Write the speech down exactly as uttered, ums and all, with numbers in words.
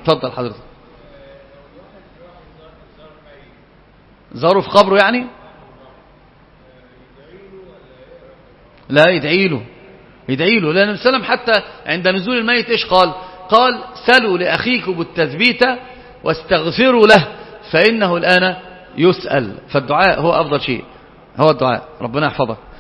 اتفضل حضرتك. زاره في قبره يعني؟ لا يدعي له، يدعي له، لأن النبي صلى الله عليه وسلم حتى عند نزول الميت إيش قال؟ قال سلوا لأخيكم التثبيت واستغفروا له فإنه الآن يسأل. فالدعاء هو أفضل شيء، هو الدعاء. ربنا يحفظك.